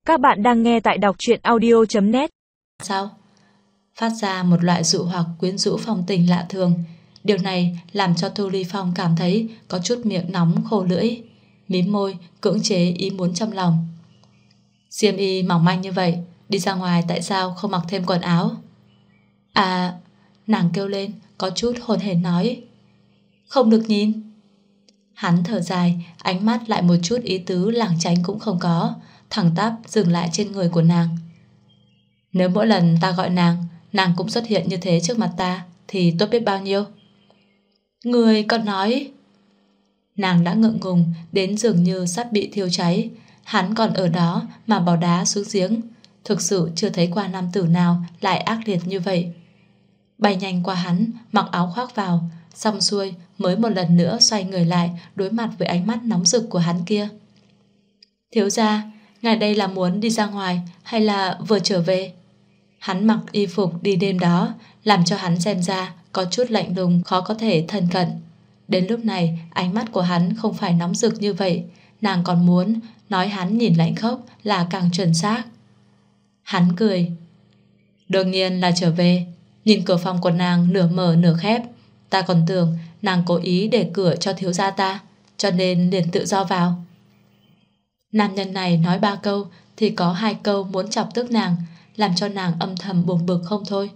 Các bạn đang nghe tại đọc truyện audio.net. Sao? Phát ra một loại dụ hoặc quyến rũ phong tình lạ thường. Điều này làm cho Thu Ly Phong cảm thấy có chút miệng nóng khô lưỡi, mím môi, cưỡng chế ý muốn trong lòng. Xiêm y mỏng manh như vậy, đi ra ngoài tại sao không mặc thêm quần áo? À, nàng kêu lên, có chút hồn hển nói. Không được nhìn. Hắn thở dài, ánh mắt lại một chút ý tứ lảng tránh cũng không có, thẳng tắp dừng lại trên người của nàng. Nếu mỗi lần ta gọi nàng cũng xuất hiện như thế trước mặt ta thì tốt biết bao nhiêu. Người còn nói. Nàng đã ngượng ngùng đến dường như sắp bị thiêu cháy. Hắn còn ở đó mà bỏ đá xuống giếng. Thực sự chưa thấy qua nam tử nào lại ác liệt như vậy. Bay nhanh qua hắn, mặc áo khoác vào, xong xuôi mới một lần nữa xoay người lại đối mặt với ánh mắt nóng rực của hắn kia. Thiếu gia, ngài đây là muốn đi ra ngoài hay là vừa trở về? Hắn mặc y phục đi đêm đó, làm cho hắn xem ra có chút lạnh lùng khó có thể thân cận. Đến lúc này ánh mắt của hắn không phải nóng rực như vậy, nàng còn muốn nói hắn nhìn lạnh khốc là càng chuẩn xác. Hắn cười. Đương nhiên là trở về. Nhìn cửa phòng của nàng nửa mở nửa khép, ta còn tưởng nàng cố ý để cửa cho thiếu gia ta, cho nên liền tự do vào. Nam nhân này nói 3 câu thì có 2 câu muốn chọc tức nàng, làm cho nàng âm thầm buồn bực không thôi.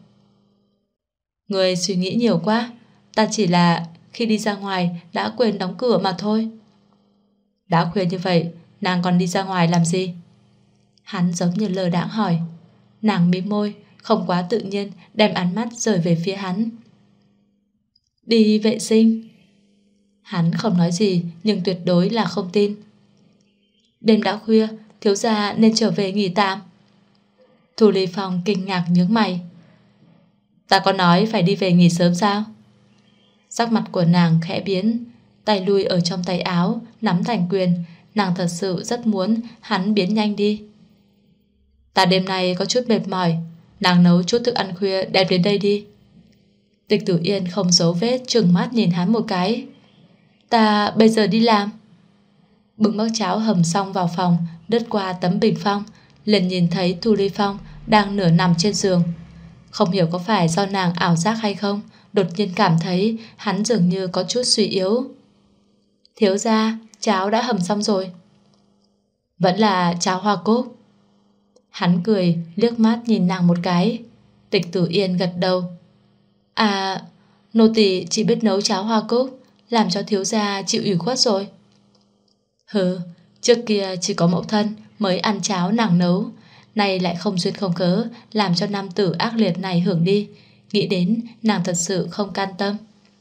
Người suy nghĩ nhiều quá, ta chỉ là khi đi ra ngoài đã quên đóng cửa mà thôi. Đã khuya như vậy, nàng còn đi ra ngoài làm gì? Hắn giống như lơ đãng hỏi. Nàng mím môi, không quá tự nhiên đem ánh mắt rời về phía hắn. Đi vệ sinh. Hắn không nói gì nhưng tuyệt đối là không tin. Đêm đã khuya, thiếu gia nên trở về nghỉ tạm. Thu Ly Phong kinh ngạc nhướng mày. Ta có nói phải đi về nghỉ sớm sao? Sắc mặt của nàng khẽ biến, tay lui ở trong tay áo, nắm thành quyền. Nàng thật sự rất muốn hắn biến nhanh đi. Ta đêm nay có chút mệt mỏi, nàng nấu chút thức ăn khuya đem đến đây đi. Tịch Tử Yên không giấu vết trừng mắt nhìn hắn một cái. Ta bây giờ đi làm. Bưng bát cháo hầm xong vào phòng, lướt qua tấm bình phong, liền nhìn thấy Thu Ly Phong đang nửa nằm trên giường. Không hiểu có phải do nàng ảo giác hay không, đột nhiên cảm thấy hắn dường như có chút suy yếu. Thiếu gia, cháo đã hầm xong rồi. Vẫn là cháo hoa cúc. Hắn cười, liếc mắt nhìn nàng một cái. Tịch Tử Yên gật đầu. À, nô tỳ chỉ biết nấu cháo hoa cúc, làm cho thiếu gia chịu ủy khuất rồi. Hừ, trước kia chỉ có mẫu thân mới ăn cháo nàng nấu, nay lại không duyên không cớ làm cho nam tử ác liệt này hưởng đi. Nghĩ đến nàng thật sự không can tâm.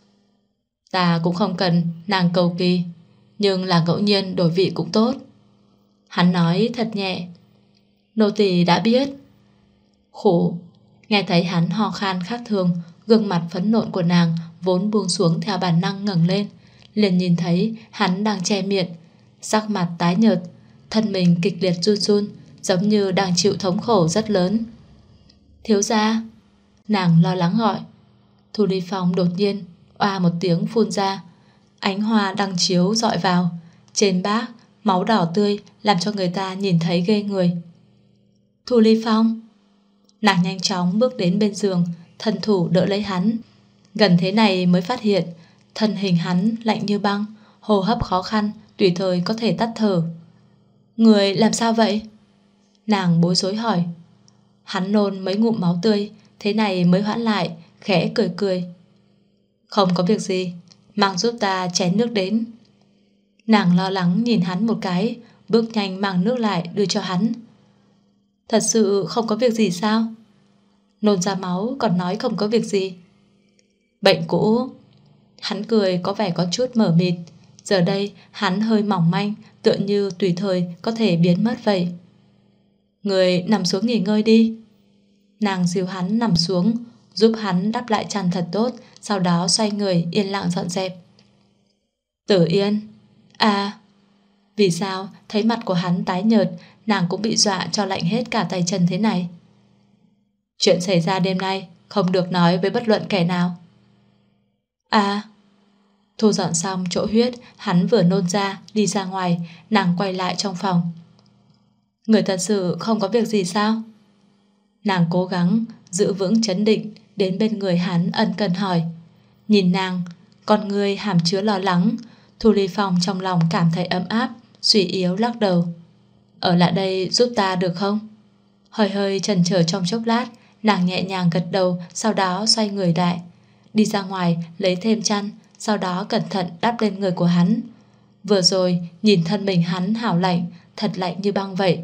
Ta cũng không cần nàng cầu kỳ, nhưng là ngẫu nhiên đổi vị cũng tốt. Hắn nói thật nhẹ. Nô tỳ đã biết. Khổ. Nghe thấy hắn ho khan khác thường, gương mặt phẫn nộ của nàng vốn buông xuống theo bản năng ngẩng lên, liền nhìn thấy hắn đang che miệng, sắc mặt tái nhợt, thân mình kịch liệt run run, giống như đang chịu thống khổ rất lớn. Thiếu gia. Nàng lo lắng gọi. Thu Ly Phong đột nhiên oa một tiếng phun ra. Ánh hoa đăng chiếu dọi vào, trên bát máu đỏ tươi làm cho người ta nhìn thấy ghê người. Thu Ly Phong. Nàng nhanh chóng bước đến bên giường, thân thủ đỡ lấy hắn. Gần thế này mới phát hiện thân hình hắn lạnh như băng, hô hấp khó khăn, tùy thời có thể tắt thở. Người làm sao vậy? Nàng bối rối hỏi. Hắn nôn mấy ngụm máu tươi, thế này mới hoãn lại, khẽ cười cười. Không có việc gì, mang giúp ta chén nước đến. Nàng lo lắng nhìn hắn một cái, bước nhanh mang nước lại đưa cho hắn. Thật sự không có việc gì sao? Nôn ra máu còn nói không có việc gì. Bệnh cũ. Hắn cười có vẻ có chút mờ mịt. Giờ đây hắn hơi mỏng manh, tựa như tùy thời có thể biến mất vậy. Người nằm xuống nghỉ ngơi đi. Nàng dìu hắn nằm xuống, giúp hắn đắp lại chăn thật tốt, sau đó xoay người yên lặng dọn dẹp. Tử Yên. À. Vì sao thấy mặt của hắn tái nhợt, nàng cũng bị dọa cho lạnh hết cả tay chân thế này? Chuyện xảy ra đêm nay không được nói với bất luận kẻ nào. À. Thu dọn xong chỗ huyết hắn vừa nôn ra, đi ra ngoài, nàng quay lại trong phòng. Người thật sự không có việc gì sao? Nàng cố gắng giữ vững trấn định, đến bên người hắn ân cần hỏi. Nhìn nàng, con người hàm chứa lo lắng. Thu Ly Phong trong lòng cảm thấy ấm áp, suy yếu lắc đầu. Ở lại đây giúp ta được không? Hơi hơi chần chờ trong chốc lát, nàng nhẹ nhàng gật đầu, sau đó xoay người lại, đi ra ngoài lấy thêm chăn, sau đó cẩn thận đắp lên người của hắn. Vừa rồi nhìn thân mình hắn hào lạnh, thật lạnh như băng vậy.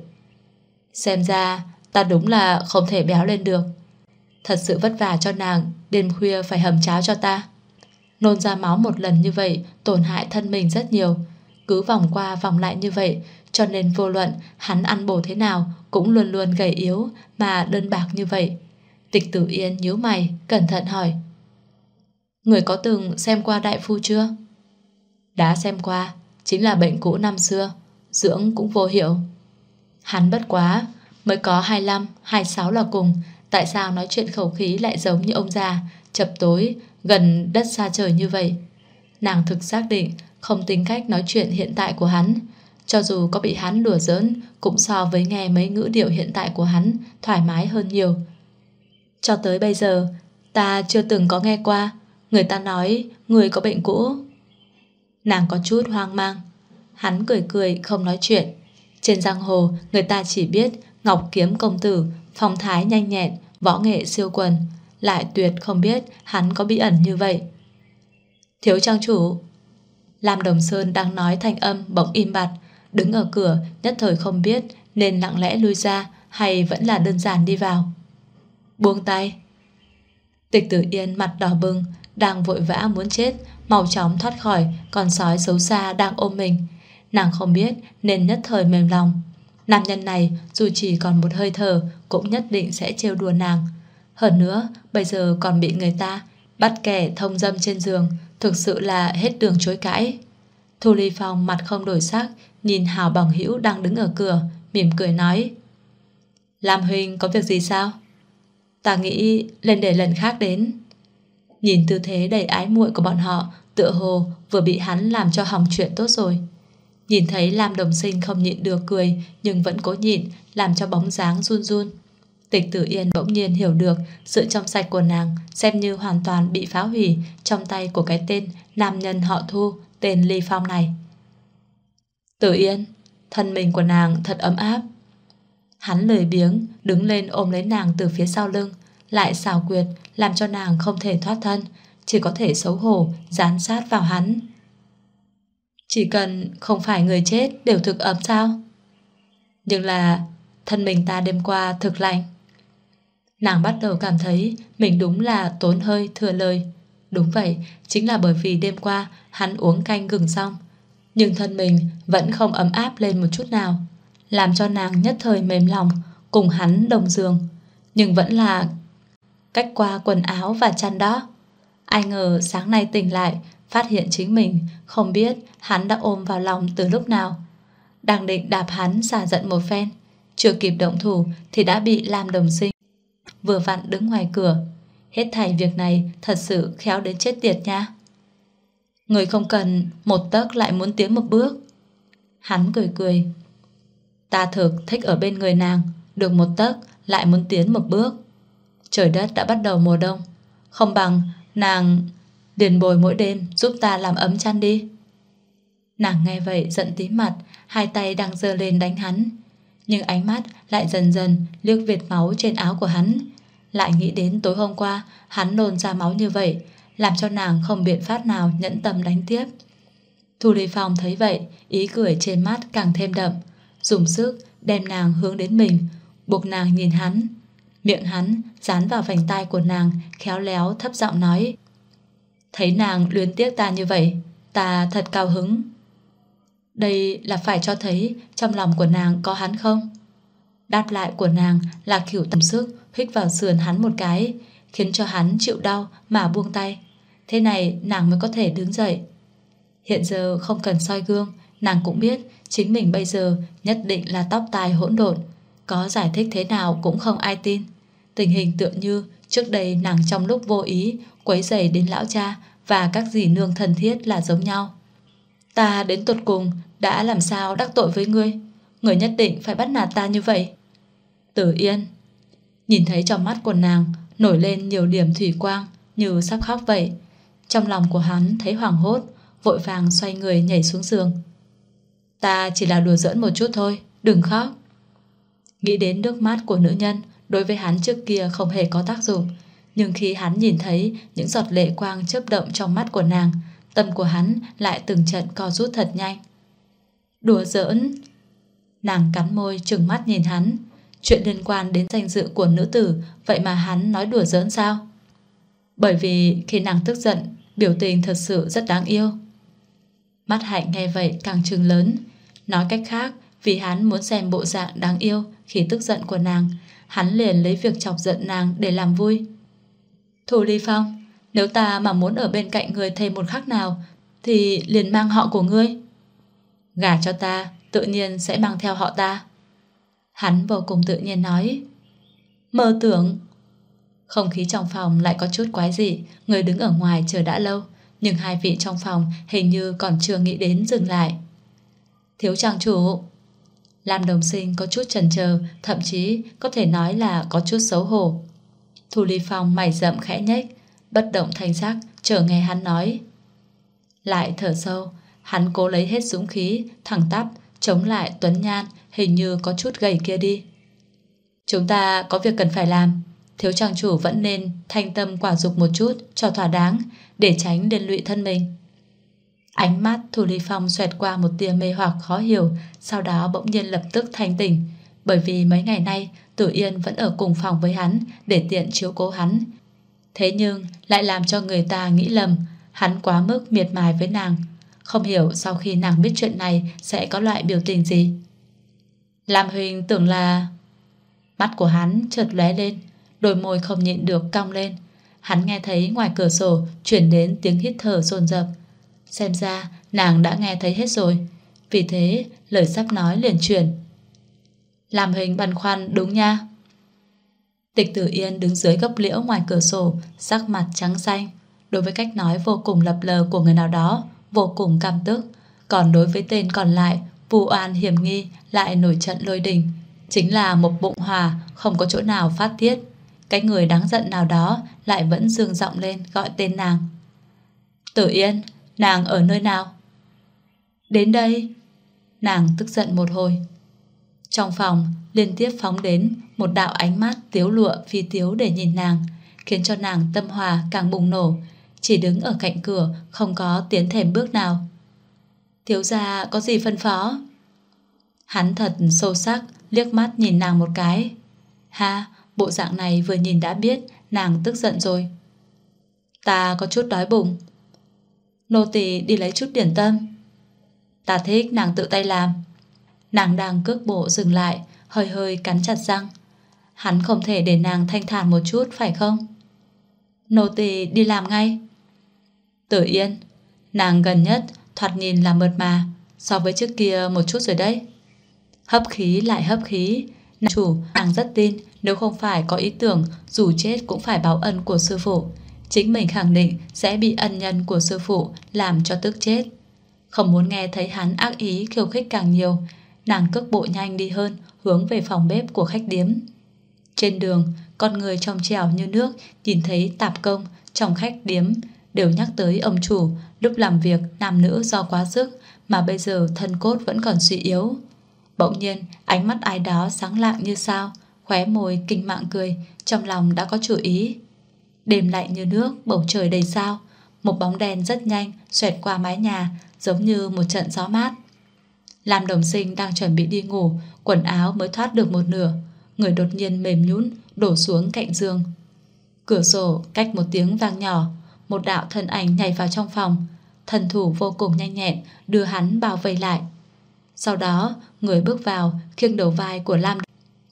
Xem ra ta đúng là không thể béo lên được. Thật sự vất vả cho nàng, đêm khuya phải hầm cháo cho ta. Nôn ra máu một lần như vậy tổn hại thân mình rất nhiều. Cứ vòng qua vòng lại như vậy, cho nên vô luận hắn ăn bổ thế nào cũng luôn luôn gầy yếu mà đơn bạc như vậy. Tịch Tử Yên nhíu mày, cẩn thận hỏi. Người có từng xem qua đại phu chưa? Đã xem qua, chính là bệnh cũ năm xưa, dưỡng cũng vô hiệu. Hắn bất quá mới có 25, 26 là cùng. Tại sao nói chuyện khẩu khí lại giống như ông già chập tối gần đất xa trời như vậy? Nàng thực xác định không tính cách nói chuyện hiện tại của hắn. Cho dù có bị hắn đùa giỡn, cũng so với nghe mấy ngữ điệu hiện tại của hắn thoải mái hơn nhiều. Cho tới bây giờ ta chưa từng có nghe qua người ta nói người có bệnh cũ. Nàng có chút hoang mang. Hắn cười cười không nói chuyện. Trên giang hồ người ta chỉ biết Ngọc Kiếm công tử phong thái nhanh nhẹn, võ nghệ siêu quần, lại tuyệt không biết hắn có bí ẩn như vậy. Thiếu trang chủ. Lam Đồng Sơn đang nói thanh âm bỗng im bặt, đứng ở cửa nhất thời không biết nên lặng lẽ lui ra hay vẫn là đơn giản đi vào. Buông tay. Tịch Tử Yên mặt đỏ bừng, đang vội vã muốn chết, mau chóng thoát khỏi con sói xấu xa đang ôm mình. Nàng không biết nên nhất thời mềm lòng. Nam nhân này dù chỉ còn một hơi thở cũng nhất định sẽ trêu đùa nàng. Hơn nữa bây giờ còn bị người ta bắt kẻ thông dâm trên giường, thực sự là hết đường chối cãi. Thu Ly Phong mặt không đổi sắc, nhìn Hào Bằng Hữu đang đứng ở cửa, mỉm cười nói. Lam huynh có việc gì sao? Ta nghĩ lên để lần khác đến. Nhìn tư thế đầy ái muội của bọn họ, tựa hồ vừa bị hắn làm cho hỏng chuyện tốt rồi. Nhìn thấy Lam Đồng Sinh không nhịn được cười, nhưng vẫn cố nhịn, làm cho bóng dáng run run. Tịch Tử Yên bỗng nhiên hiểu được sự trong sạch của nàng xem như hoàn toàn bị phá hủy trong tay của cái tên nam nhân họ Thu, tên Ly Phong này. Tử Yên, thân mình của nàng thật ấm áp. Hắn lười biếng đứng lên ôm lấy nàng từ phía sau lưng, lại xảo quyệt làm cho nàng không thể thoát thân, chỉ có thể xấu hổ dán sát vào hắn. Chỉ cần không phải người chết đều thực ấm sao? Nhưng là thân mình ta đêm qua thực lạnh. Nàng bắt đầu cảm thấy mình đúng là tốn hơi thừa lời. Đúng vậy, chính là bởi vì đêm qua hắn uống canh gừng xong, nhưng thân mình vẫn không ấm áp lên một chút nào, làm cho nàng nhất thời mềm lòng, cùng hắn đồng giường, nhưng vẫn là cách qua quần áo và chăn đó. Ai ngờ sáng nay tỉnh lại, phát hiện chính mình không biết hắn đã ôm vào lòng từ lúc nào. Đang định đạp hắn xả giận một phen, chưa kịp động thủ thì đã bị Lam Đồng Sinh vừa vặn đứng ngoài cửa. Hết thảy việc này thật sự khéo đến chết tiệt nha. Người không cần một tấc lại muốn tiến một bước. Hắn cười cười. Ta thực thích ở bên người nàng, được một tấc lại muốn tiến một bước. Trời đất đã bắt đầu mùa đông, không bằng nàng điền bồi mỗi đêm giúp ta làm ấm chăn đi. Nàng nghe vậy giận tím mặt, hai tay đang giơ lên đánh hắn, nhưng ánh mắt lại dần dần liếc vệt máu trên áo của hắn. Lại nghĩ đến tối hôm qua hắn nôn ra máu như vậy, làm cho nàng không biện pháp nào nhẫn tâm đánh tiếp. Thu Ly Phong thấy vậy, ý cười trên mắt càng thêm đậm, dùng sức đem nàng hướng đến mình, buộc nàng nhìn hắn. Miệng hắn dán vào vành tai của nàng, khéo léo thấp giọng nói. Thấy nàng luyến tiếc ta như vậy, ta thật cao hứng. Đây là phải cho thấy trong lòng của nàng có hắn không? Đáp lại của nàng là kiểu tầm sức hích vào sườn hắn một cái, khiến cho hắn chịu đau mà buông tay. Thế này nàng mới có thể đứng dậy. Hiện giờ không cần soi gương, nàng cũng biết chính mình bây giờ nhất định là tóc tai hỗn độn, có giải thích thế nào cũng không ai tin. Tình hình tựa như trước đây nàng trong lúc vô ý quấy rầy đến lão cha và các dì nương thân thiết là giống nhau. Ta đến tột cùng đã làm sao đắc tội với ngươi? người nhất định phải bắt nạt ta như vậy? Tử Yên. Nhìn thấy trong mắt của nàng nổi lên nhiều điểm thủy quang, như sắp khóc vậy. Trong lòng của hắn thấy hoảng hốt, vội vàng xoay người nhảy xuống giường. Ta chỉ là đùa giỡn một chút thôi, đừng khóc. Nghĩ đến nước mắt của nữ nhân, đối với hắn trước kia không hề có tác dụng, nhưng khi hắn nhìn thấy những giọt lệ quang chớp động trong mắt của nàng, tâm của hắn lại từng trận co rút thật nhanh. Đùa giỡn? Nàng cắn môi trừng mắt nhìn hắn. Chuyện liên quan đến danh dự của nữ tử, vậy mà hắn nói đùa giỡn sao? Bởi vì khi nàng tức giận, biểu tình thật sự rất đáng yêu. Mắt Hạnh nghe vậy càng trừng lớn. Nói cách khác, vì hắn muốn xem bộ dạng đáng yêu khi tức giận của nàng, hắn liền lấy việc chọc giận nàng để làm vui. Thu Ly Phong, nếu ta mà muốn ở bên cạnh người thêm một khắc nào thì liền mang họ của ngươi. Gả cho ta, tự nhiên sẽ mang theo họ ta. Hắn vô cùng tự nhiên nói. Mơ tưởng. Không khí trong phòng lại có chút quái dị. Người đứng ở ngoài chờ đã lâu, nhưng hai vị trong phòng hình như còn chưa nghĩ đến dừng lại. Thiếu trang chủ. Lam Đồng Sinh có chút chần chờ, thậm chí có thể nói là có chút xấu hổ. Thu Ly Phong mày rậm khẽ nhếch, bất động thanh sắc chờ nghe hắn nói. Lại thở sâu, hắn cố lấy hết dũng khí, thẳng tắp chống lại tuấn nhan hình như có chút gầy kia đi. Chúng ta có việc cần phải làm, thiếu trang chủ vẫn nên thanh tâm quả dục một chút cho thỏa đáng, để tránh liên lụy thân mình. Ánh mắt Thu Ly Phong xoẹt qua một tia mê hoặc khó hiểu, sau đó bỗng nhiên lập tức thanh tỉnh, bởi vì mấy ngày nay Tử Yên vẫn ở cùng phòng với hắn để tiện chiếu cố hắn. Thế nhưng lại làm cho người ta nghĩ lầm hắn quá mức miệt mài với nàng. Không hiểu sau khi nàng biết chuyện này sẽ có loại biểu tình gì. Lam huynh tưởng là... Mắt của hắn chợt lóe lên, đôi môi không nhịn được cong lên. Hắn nghe thấy ngoài cửa sổ chuyển đến tiếng hít thở dồn dập. Xem ra nàng đã nghe thấy hết rồi, vì thế lời sắp nói liền chuyển. Lam huynh băn khoăn đúng nha. Tịch Tử Yên đứng dưới gốc liễu ngoài cửa sổ, sắc mặt trắng xanh. Đối với cách nói vô cùng lập lờ của người nào đó, vô cùng căm tức. Còn đối với tên còn lại, vu oan hiểm nghi, lại nổi trận lôi đình. Chính là một bụng hỏa, không có chỗ nào phát tiết. Cái người đáng giận nào đó lại vẫn dương giọng lên gọi tên nàng. Tử Yên, nàng ở nơi nào? Đến đây. Nàng tức giận một hồi. Trong phòng liên tiếp phóng đến một đạo ánh mắt tiếu lụa phi tiếu để nhìn nàng, khiến cho nàng tâm hòa càng bùng nổ, chỉ đứng ở cạnh cửa, không có tiến thêm bước nào. Thiếu gia có gì phân phó? Hắn thật sâu sắc liếc mắt nhìn nàng một cái. Ha, bộ dạng này vừa nhìn đã biết nàng tức giận rồi. Ta có chút đói bụng, nô tỳ đi lấy chút điểm tâm. Ta thích nàng tự tay làm. Nàng đang cước bộ dừng lại, hơi hơi cắn chặt răng. Hắn không thể để nàng thanh thản một chút phải không? Nô tỳ đi làm ngay. Tử Yên, nàng gần nhất thoạt nhìn là mượt mà so với trước kia một chút rồi đấy. Hấp khí lại hấp khí. Nàng chủ, nàng rất tin nếu không phải có ý tưởng dù chết cũng phải báo ân của sư phụ, chính mình khẳng định sẽ bị ân nhân của sư phụ làm cho tức chết. Không muốn nghe thấy hắn ác ý khiêu khích càng nhiều, nàng cước bộ nhanh đi hơn, hướng về phòng bếp của khách điếm. Trên đường, con người trong trẻo như nước nhìn thấy tạp công trong khách điếm đều nhắc tới ông chủ lúc làm việc nam nữ do quá sức mà bây giờ thân cốt vẫn còn suy yếu. Bỗng nhiên ánh mắt ai đó sáng lạng như sao, khóe môi kinh mạng cười, trong lòng đã có chủ ý. Đêm lạnh như nước, bầu trời đầy sao, một bóng đen rất nhanh xoẹt qua mái nhà, giống như một trận gió mát. Lam Đồng Sinh đang chuẩn bị đi ngủ, quần áo mới thoát được một nửa, người đột nhiên mềm nhũn đổ xuống cạnh giường. Cửa sổ cách một tiếng vang nhỏ, một đạo thân ảnh nhảy vào trong phòng, thần thủ vô cùng nhanh nhẹn đưa hắn bao vây lại. Sau đó người bước vào khiêng đầu vai của Lam.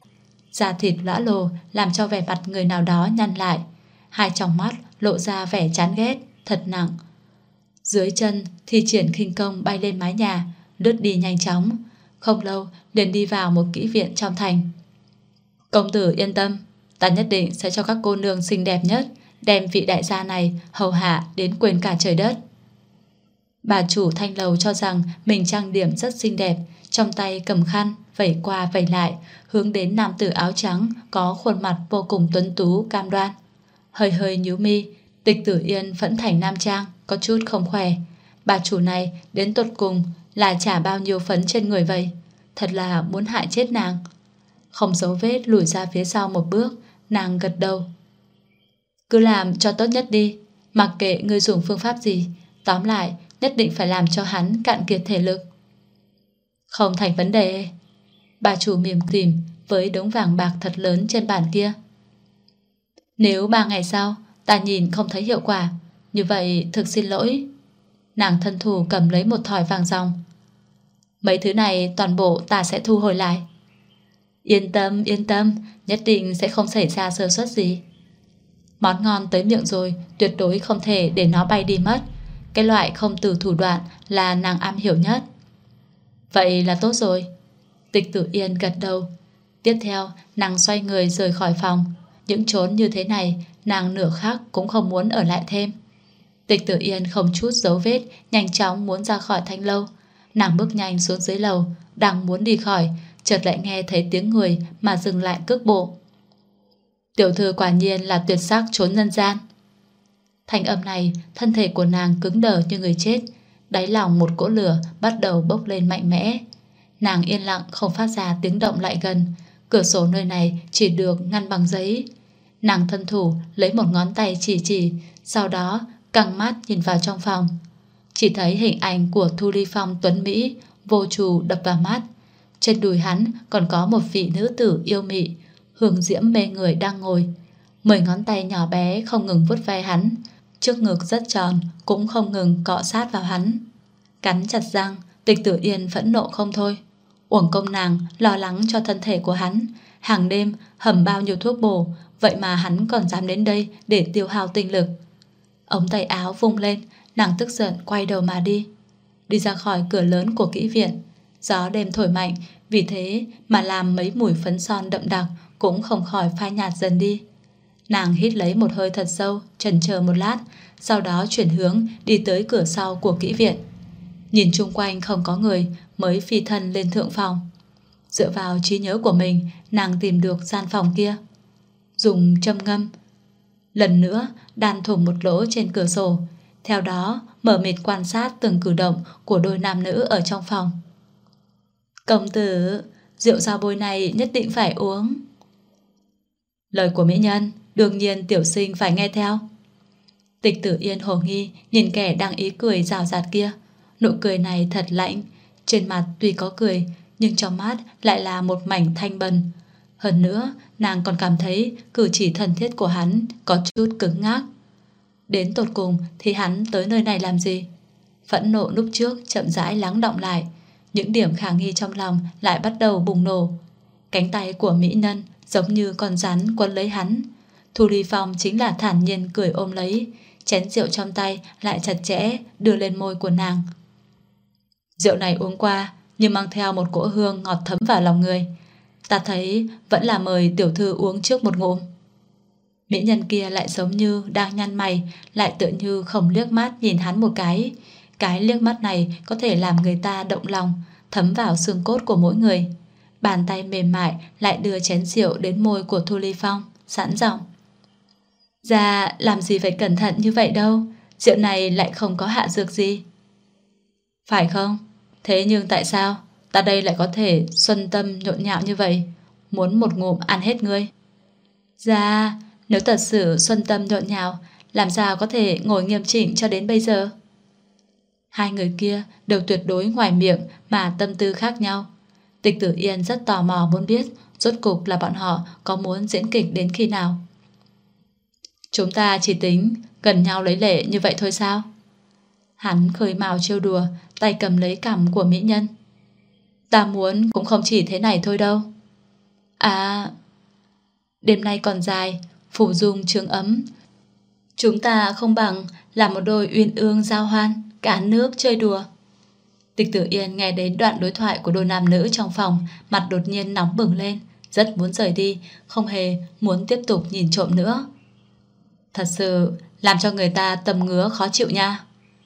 Da thịt lõa lồ làm cho vẻ mặt người nào đó nhăn lại, hai tròng mắt lộ ra vẻ chán ghét thật nặng. Dưới chân thi triển khinh công bay lên mái nhà, lướt đi nhanh chóng, không lâu liền đi vào một kỹ viện trong thành. Công tử yên tâm, ta nhất định sẽ cho các cô nương xinh đẹp nhất đem vị đại gia này hầu hạ đến quên cả trời đất. Bà chủ thanh lầu cho rằng mình trang điểm rất xinh đẹp, trong tay cầm khăn vẩy qua vẩy lại, hướng đến nam tử áo trắng có khuôn mặt vô cùng tuấn tú cam đoan. Hơi hơi nhíu mi, Tịch Tử Yên vẫn thành nam trang, có chút không khỏe. Bà chủ này đến tột cùng là trả bao nhiêu phấn trên người vậy? Thật là muốn hại chết nàng. Không giấu vết lùi ra phía sau một bước, nàng gật đầu. Cứ làm cho tốt nhất đi, mặc kệ ngươi dùng phương pháp gì, tóm lại nhất định phải làm cho hắn cạn kiệt thể lực. Không thành vấn đề. Bà chủ mỉm tỉm với đống vàng bạc thật lớn trên bàn kia. Nếu 3 ngày sau ta nhìn không thấy hiệu quả, như vậy thực xin lỗi. Nàng thân thủ cầm lấy một thỏi vàng ròng. Mấy thứ này toàn bộ ta sẽ thu hồi lại. Yên tâm, nhất định sẽ không xảy ra sơ suất gì. Món ngon tới miệng rồi, tuyệt đối không thể để nó bay đi mất. Cái loại không từ thủ đoạn là nàng am hiểu nhất. Vậy là tốt rồi. Tịch Tử Yên gật đầu. Tiếp theo, nàng xoay người rời khỏi phòng. Những chốn như thế này, nàng nửa khắc cũng không muốn ở lại thêm. Tịch Tử Yên không chút dấu vết, nhanh chóng muốn ra khỏi thanh lâu. Nàng bước nhanh xuống dưới lầu, đang muốn đi khỏi, chợt lại nghe thấy tiếng người mà dừng lại cước bộ. Tiểu thư quả nhiên là tuyệt sắc trốn nhân gian. Thanh âm này, thân thể của nàng cứng đờ như người chết, đáy lòng một cỗ lửa bắt đầu bốc lên mạnh mẽ. Nàng yên lặng không phát ra tiếng động lại gần. Cửa sổ nơi này chỉ được ngăn bằng giấy. Nàng thân thủ lấy một ngón tay chỉ, sau đó căng mắt nhìn vào trong phòng. Chỉ thấy hình ảnh của Thu Ly Phong tuấn Mỹ vô trù đập vào mắt. Trên đùi hắn còn có một vị nữ tử yêu mị, hương diễm mê người đang ngồi. 10 ngón tay nhỏ bé không ngừng vuốt ve hắn, trước ngực rất tròn cũng không ngừng cọ sát vào hắn. Cắn chặt răng, Tịch Tử Yên phẫn nộ không thôi. Uổng công nàng lo lắng cho thân thể của hắn, hàng đêm hầm bao nhiêu thuốc bổ, vậy mà hắn còn dám đến đây để tiêu hao tinh lực. Ống tay áo vung lên, nàng tức giận quay đầu mà đi. Đi ra khỏi cửa lớn của kỹ viện. Gió đêm thổi mạnh, vì thế mà làm mấy mùi phấn son đậm đặc cũng không khỏi phai nhạt dần đi. Nàng hít lấy một hơi thật sâu, chần chờ một lát, sau đó chuyển hướng đi tới cửa sau của kỹ viện. Nhìn chung quanh không có người mới phi thân lên thượng phòng. Dựa vào trí nhớ của mình, nàng tìm được gian phòng kia. Dùng châm ngâm, lần nữa đan thủng một lỗ trên cửa sổ, theo đó mở mịt quan sát từng cử động của đôi nam nữ ở trong phòng. Công tử, rượu giao bôi này nhất định phải uống. Lời của mỹ nhân, đương nhiên tiểu sinh phải nghe theo. Tịch Tử Yên hồ nghi nhìn kẻ đang ý cười rào rạt kia. Nụ cười này thật lạnh, trên mặt tuy có cười nhưng trong mắt lại là một mảnh thanh bần. Hơn nữa, nàng còn cảm thấy cử chỉ thân thiết của hắn có chút cứng ngắc. Đến tột cùng thì hắn tới nơi này làm gì? Phẫn nộ lúc trước chậm rãi lắng đọng lại, những điểm khả nghi trong lòng lại bắt đầu bùng nổ. Cánh tay của mỹ nhân giống như con rắn quấn lấy hắn. Thu Ly Phong chính là thản nhiên cười ôm lấy, chén rượu trong tay lại chặt chẽ đưa lên môi của nàng. Rượu này uống qua nhưng mang theo một cỗ hương ngọt thấm vào lòng người. Ta thấy vẫn là mời tiểu thư uống trước một ngụm. Mỹ nhân kia lại giống như đang nhăn mày, lại tựa như không liếc mắt nhìn hắn một cái. Cái liếc mắt này có thể làm người ta động lòng, thấm vào xương cốt của mỗi người. Bàn tay mềm mại lại đưa chén rượu đến môi của Thu Ly Phong, sẵn giọng. Dạ, làm gì phải cẩn thận như vậy đâu, rượu này lại không có hạ dược gì. Phải không? Thế nhưng tại sao ta đây lại có thể xuân tâm nhộn nhạo như vậy, muốn một ngụm ăn hết ngươi? Dạ, nếu thật sự xuân tâm nhộn nhạo, làm sao có thể ngồi nghiêm chỉnh cho đến bây giờ? Hai người kia đều tuyệt đối ngoài miệng mà tâm tư khác nhau. Tịch Tử Yên rất tò mò muốn biết rốt cục là bọn họ có muốn diễn kịch đến khi nào. Chúng ta chỉ tính gần nhau lấy lệ như vậy thôi sao? Hắn khơi mào trêu đùa, tay cầm lấy cằm của mỹ nhân. Ta muốn cũng không chỉ thế này thôi đâu. À, đêm nay còn dài, phủ dung trường ấm. Chúng ta không bằng là một đôi uyên ương giao hoan, cả nước chơi đùa. Tịch Tử Yên nghe đến đoạn đối thoại của đôi nam nữ trong phòng, mặt đột nhiên nóng bừng lên, rất muốn rời đi, không hề muốn tiếp tục nhìn trộm nữa. Thật sự làm cho người ta tầm ngứa khó chịu nha.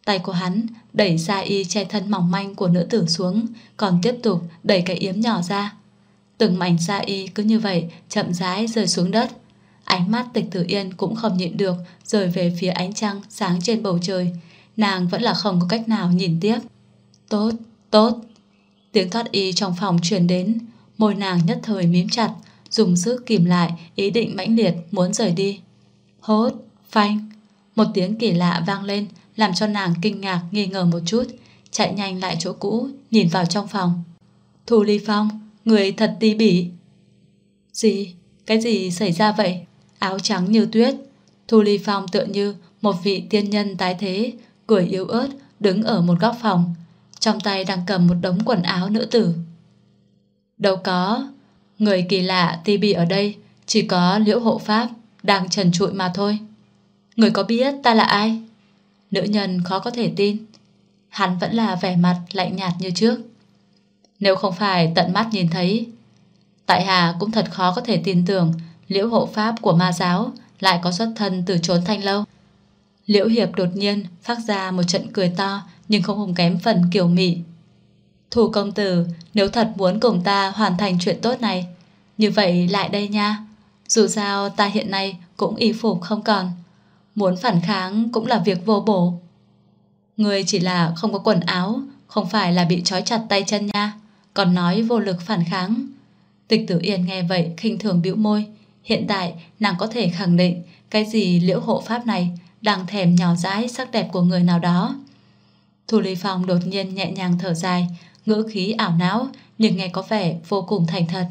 Tay của hắn đẩy xa y che thân mỏng manh của nữ tử xuống, còn tiếp tục đẩy cái yếm nhỏ ra. Từng mảnh xa y cứ như vậy chậm rãi rơi xuống đất. Ánh mắt Tịch Tử Yên cũng không nhịn được rơi về phía ánh trăng sáng trên bầu trời. Nàng vẫn là không có cách nào nhìn tiếp. Tốt, tốt. Tiếng thoát y trong phòng truyền đến. Môi nàng nhất thời mím chặt, dùng sức kìm lại ý định mãnh liệt muốn rời đi. Hốt, phanh. Một tiếng kỳ lạ vang lên, làm cho nàng kinh ngạc nghi ngờ một chút, chạy nhanh lại chỗ cũ, nhìn vào trong phòng. Thu Ly Phong, người thật ti bỉ. Gì? Cái gì xảy ra vậy? Áo trắng như tuyết, Thu Ly Phong tựa như một vị tiên nhân tái thế, cười yếu ớt đứng ở một góc phòng, trong tay đang cầm một đống quần áo nữ tử. Đâu có, người kỳ lạ ti bỉ ở đây chỉ có Liễu Hộ Pháp đang trần trụi mà thôi. Người có biết ta là ai? Nữ nhân khó có thể tin. Hắn vẫn là vẻ mặt lạnh nhạt như trước. Nếu không phải tận mắt nhìn thấy, tại hạ cũng thật khó có thể tin tưởng Liễu Hộ Pháp của ma giáo lại có xuất thân từ chốn Thanh Lâu. Liễu Hiệp đột nhiên phát ra một trận cười to, nhưng không kém phần kiều mị. Thu công tử, nếu thật muốn cùng ta hoàn thành chuyện tốt này, như vậy lại đây nha. Dù sao ta hiện nay cũng y phục không còn, muốn phản kháng cũng là việc vô bổ. Người chỉ là không có quần áo, không phải là bị trói chặt tay chân nha, còn nói vô lực phản kháng. Tịch Tử Yên nghe vậy khinh thường bĩu môi. Hiện tại nàng có thể khẳng định cái gì Liễu Hộ Pháp này đang thèm nhỏ dãi sắc đẹp của người nào đó. Thu Ly Phong đột nhiên nhẹ nhàng thở dài, ngữ khí ảo não nhưng nghe có vẻ vô cùng thành thật.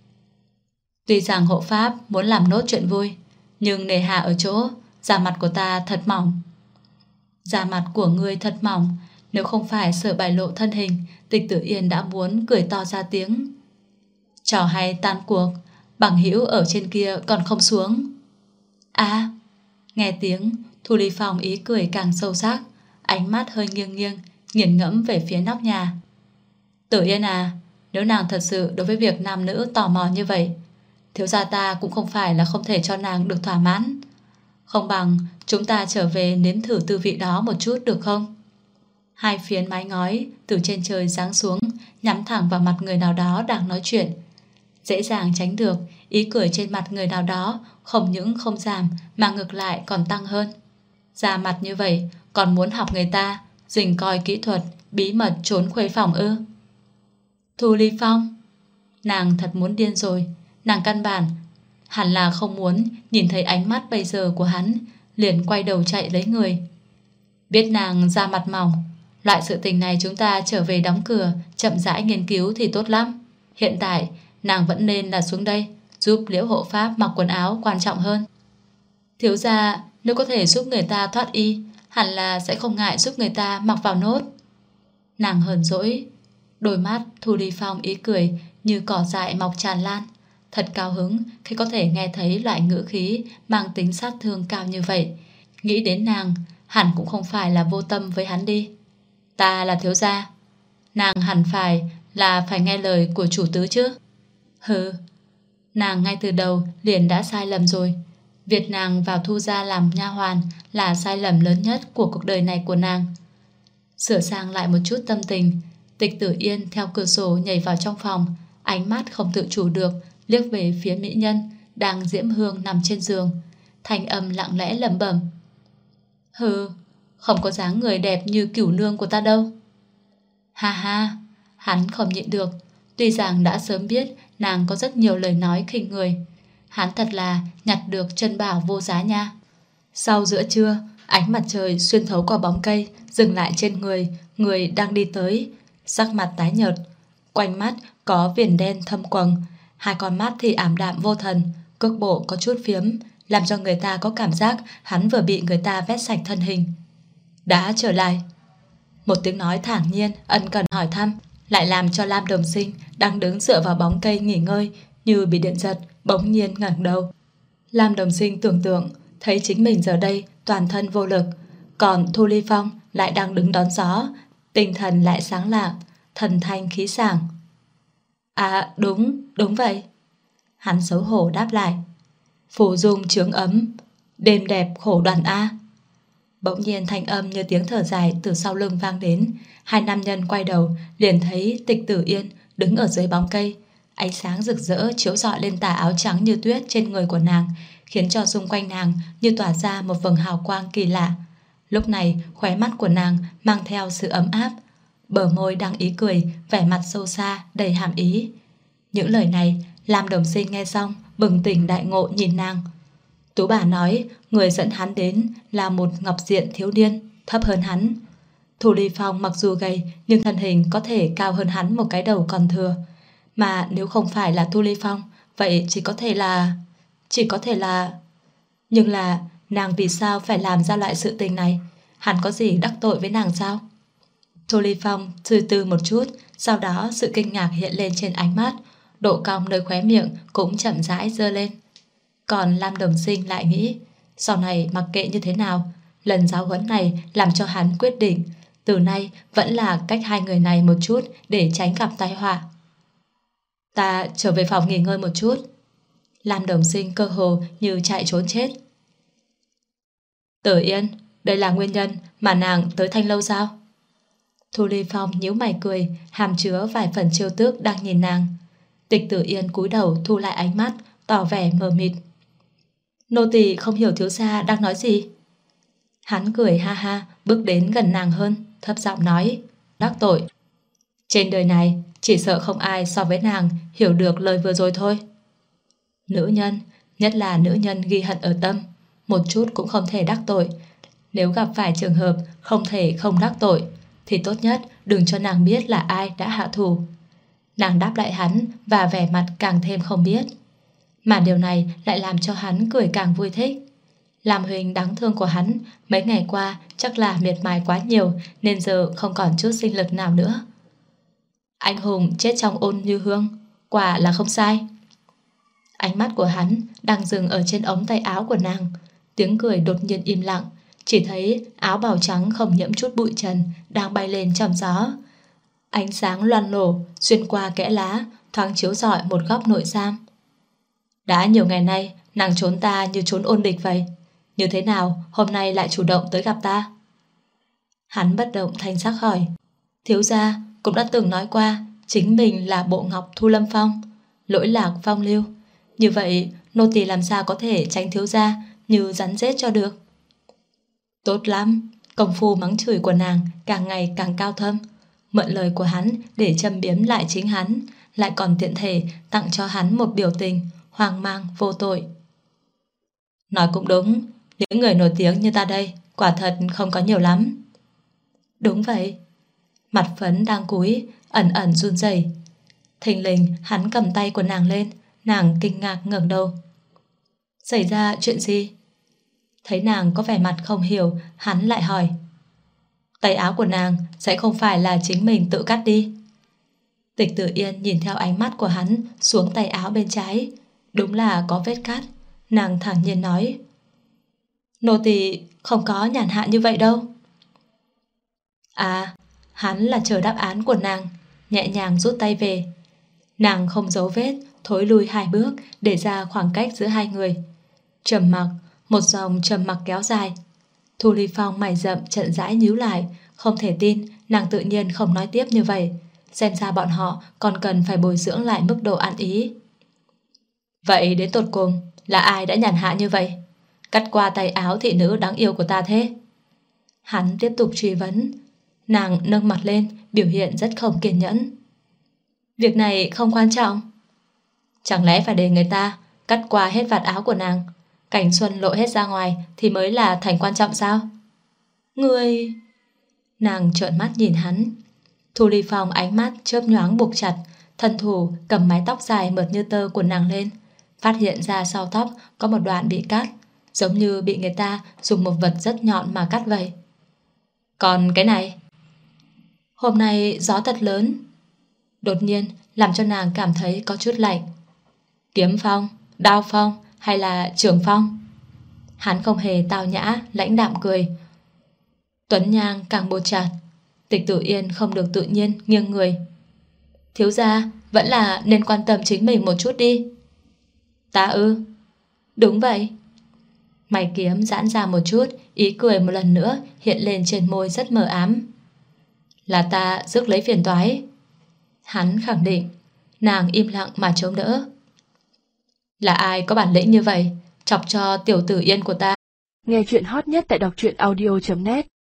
Tuy rằng hộ pháp muốn làm nốt chuyện vui, nhưng nề hà ở chỗ da mặt của ta thật mỏng. Da mặt của ngươi thật mỏng, nếu không phải sợ bại lộ thân hình, Tịch Tử Yên đã muốn cười to ra tiếng. Trò hay tan cuộc, bằng hữu ở trên kia còn không xuống. À, nghe tiếng, Thu Ly Phong ý cười càng sâu sắc, ánh mắt hơi nghiêng nghiêng, nghiền ngẫm về phía nóc nhà. Tử Yên à, nếu nàng thật sự đối với việc nam nữ tò mò như vậy, thiếu gia ta cũng không phải là không thể cho nàng được thỏa mãn. Không bằng chúng ta trở về nếm thử tư vị đó một chút được không? Hai phiến mái ngói từ trên trời giáng xuống, nhắm thẳng vào mặt người nào đó đang nói chuyện. Dễ dàng tránh được, ý cười trên mặt người nào đó không những không giảm mà ngược lại còn tăng hơn. Ra mặt như vậy còn muốn học người ta rình coi kỹ thuật bí mật trốn khuê phòng ư? Thu Ly Phong, nàng thật muốn điên rồi. Nàng căn bản hẳn là không muốn nhìn thấy ánh mắt bây giờ của hắn, liền quay đầu chạy lấy người. Biết nàng ra mặt mỏng, loại sự tình này chúng ta trở về đóng cửa chậm rãi nghiên cứu thì tốt lắm. Hiện tại nàng vẫn nên là xuống đây giúp Liễu Hộ Pháp mặc quần áo quan trọng hơn. Thiếu gia, nếu có thể giúp người ta thoát y, hẳn là sẽ không ngại giúp người ta mặc vào nốt. Nàng hờn dỗi. Đôi mắt Thu Ly Phong ý cười như cỏ dại mọc tràn lan. Thật cao hứng khi có thể nghe thấy loại ngữ khí mang tính sát thương cao như vậy. Nghĩ đến nàng, hẳn cũng không phải là vô tâm với hắn đi. Ta là thiếu gia, nàng hẳn phải nghe lời của chủ tứ chứ. Hừ, nàng ngay từ đầu liền đã sai lầm rồi. Việc nàng vào Thu gia làm nha hoàn là sai lầm lớn nhất của cuộc đời này của nàng. Sửa sang lại một chút tâm tình, Tịch Tử Yên theo cửa sổ nhảy vào trong phòng, ánh mắt không tự chủ được liếc về phía mỹ nhân đang diễm hương nằm trên giường, thanh âm lặng lẽ lẩm bẩm. Hừ, không có dáng người đẹp như cửu nương của ta đâu. Ha ha, hắn không nhịn được. Tuy rằng đã sớm biết nàng có rất nhiều lời nói khinh người, hắn thật là nhặt được chân bảo vô giá nha. Sau giữa trưa, ánh mặt trời xuyên thấu qua bóng cây dừng lại trên người đang đi tới. Sắc mặt tái nhợt, quanh mắt có viền đen thâm quầng, hai con mắt thì ảm đạm vô thần, cước bộ có chút phiếm, làm cho người ta có cảm giác hắn vừa bị người ta vét sạch thân hình. Đã trở lại. Một tiếng nói thản nhiên ân cần hỏi thăm lại làm cho Lam Đồng Sinh đang đứng dựa vào bóng cây nghỉ ngơi như bị điện giật, bỗng nhiên ngẩng đầu. Lam Đồng Sinh tưởng tượng thấy chính mình giờ đây toàn thân vô lực, còn Thu Ly Phong lại đang đứng đón gió, tinh thần lại sáng lạng, thần thanh khí sảng. À đúng vậy. Hắn xấu hổ đáp lại. Phù dung chướng ấm, đêm đẹp khổ đoàn A. Bỗng nhiên thanh âm như tiếng thở dài từ sau lưng vang đến. Hai nam nhân quay đầu liền thấy Tịch Tử Yên đứng ở dưới bóng cây. Ánh sáng rực rỡ chiếu rọi lên tà áo trắng như tuyết trên người của nàng, khiến cho xung quanh nàng như tỏa ra một vầng hào quang kỳ lạ. Lúc này khóe mắt của nàng mang theo sự ấm áp, bờ môi đang ý cười, vẻ mặt sâu xa đầy hàm ý. Những lời này Lam Đồng Sinh nghe xong bừng tỉnh đại ngộ nhìn nàng. Tú bà nói người dẫn hắn đến là một ngọc diện thiếu niên, thấp hơn hắn. Thu Ly Phong mặc dù gầy nhưng thân hình có thể cao hơn hắn một cái đầu còn thừa. Mà nếu không phải là Thu Ly Phong, vậy chỉ có thể là... Nhưng là nàng vì sao phải làm ra loại sự tình này? Hắn có gì đắc tội với nàng sao? Thu Ly Phong từ từ một chút, sau đó sự kinh ngạc hiện lên trên ánh mắt, độ cong nơi khóe miệng cũng chậm rãi giơ lên. Còn Lam Đồng Sinh lại nghĩ, sau này mặc kệ như thế nào, lần giáo huấn này làm cho hắn quyết định, từ nay vẫn là cách hai người này một chút để tránh gặp tai họa. Ta trở về phòng nghỉ ngơi một chút. Lam Đồng Sinh cơ hồ như chạy trốn chết. Tử Yên, đây là nguyên nhân mà nàng tới Thanh Lâu sao? Thu Ly Phong nhíu mày cười, hàm chứa vài phần trêu tức đang nhìn nàng. Tịch Tử Yên cúi đầu thu lại ánh mắt, tỏ vẻ mờ mịt. Nô tỳ không hiểu thiếu gia đang nói gì. Hắn cười ha ha, bước đến gần nàng hơn, thấp giọng nói, đắc tội. Trên đời này chỉ sợ không ai so với nàng hiểu được lời vừa rồi thôi. Nữ nhân, nhất là nữ nhân ghi hận ở tâm, một chút cũng không thể đắc tội. Nếu gặp phải trường hợp không thể không đắc tội, thì tốt nhất đừng cho nàng biết là ai đã hạ thủ. Nàng đáp lại hắn và vẻ mặt càng thêm không biết. Mà điều này lại làm cho hắn cười càng vui thích. Làm huynh đáng thương của hắn mấy ngày qua chắc là miệt mài quá nhiều nên giờ không còn chút sinh lực nào nữa. Anh hùng chết trong ôn như hương, quả là không sai. Ánh mắt của hắn đang dừng ở trên ống tay áo của nàng. Tiếng cười đột nhiên im lặng, chỉ thấy áo bào trắng không nhiễm chút bụi trần đang bay lên trong gió. Ánh sáng loang lổ xuyên qua kẽ lá, thoáng chiếu rọi một góc nội giam. Đã nhiều ngày nay nàng trốn ta như trốn ôn địch vậy, như thế nào hôm nay lại chủ động tới gặp ta? Hắn bất động thanh sắc hỏi. Thiếu gia cũng đã từng nói qua chính mình là Bộ Ngọc Thu Lâm Phong, lỗi lạc phong lưu. Như vậy nô tỳ làm sao có thể tránh thiếu gia như rắn rết cho được? Tốt lắm. Công phu mắng chửi của nàng càng ngày càng cao thâm, mượn lời của hắn để châm biếm lại chính hắn, lại còn tiện thể tặng cho hắn một biểu tình hoang mang vô tội. Nói cũng đúng, những người nổi tiếng như ta đây quả thật không có nhiều lắm. Đúng vậy. Mặt Phấn đang cúi ẩn ẩn run rẩy. Thình lình hắn cầm tay của nàng lên, nàng kinh ngạc ngẩng đầu. Xảy ra chuyện gì? Thấy nàng có vẻ mặt không hiểu, hắn lại hỏi. Tay áo của nàng sẽ không phải là chính mình tự cắt đi? Tịch Tử Yên nhìn theo ánh mắt của hắn xuống tay áo bên trái, đúng là có vết cắt. Nàng thản nhiên nói, nô tỳ không có nhàn hạ như vậy đâu. À, hắn là chờ đáp án của nàng, nhẹ nhàng rút tay về. Nàng không giấu vết, thối lui 2 bước để ra khoảng cách giữa hai người. Trầm mặc, một dòng trầm mặc kéo dài. Thu Ly Phong mày rậm chậm rãi nhíu lại, không thể tin nàng tự nhiên không nói tiếp như vậy. Xem ra bọn họ còn cần phải bồi dưỡng lại mức độ ăn ý. Vậy đến tột cùng là ai đã nhàn hạ như vậy, cắt qua tay áo thị nữ đáng yêu của ta thế? Hắn tiếp tục truy vấn. Nàng nâng mặt lên, biểu hiện rất không kiên nhẫn. Việc này không quan trọng. Chẳng lẽ phải để người ta cắt qua hết vạt áo của nàng, cảnh xuân lộ hết ra ngoài thì mới là thành quan trọng sao? Ngươi... Nàng trợn mắt nhìn hắn. Thu Ly Phong ánh mắt chớp nhoáng buộc chặt, thân thủ cầm mái tóc dài mượt như tơ của nàng lên, phát hiện ra sau tóc có một đoạn bị cắt, giống như bị người ta dùng một vật rất nhọn mà cắt vậy. Còn cái này? Hôm nay gió thật lớn. Đột nhiên làm cho nàng cảm thấy có chút lạnh. Kiếm phong, đao phong hay là trường phong? Hắn không hề tao nhã, lãnh đạm cười. Tuấn nhang càng buộc chặt. Tịch Tử Yên không được tự nhiên nghiêng người. Thiếu gia vẫn là nên quan tâm chính mình một chút đi. Ta ư? Đúng vậy. Mày kiếm giãn ra một chút, ý cười một lần nữa hiện lên trên môi rất mờ ám. Là ta rước lấy phiền toái. Hắn khẳng định. Nàng im lặng mà chống đỡ. Là ai có bản lĩnh như vậy, chọc cho tiểu tử Yên của ta? Nghe chuyện hot nhất tại đọc truyện audio.net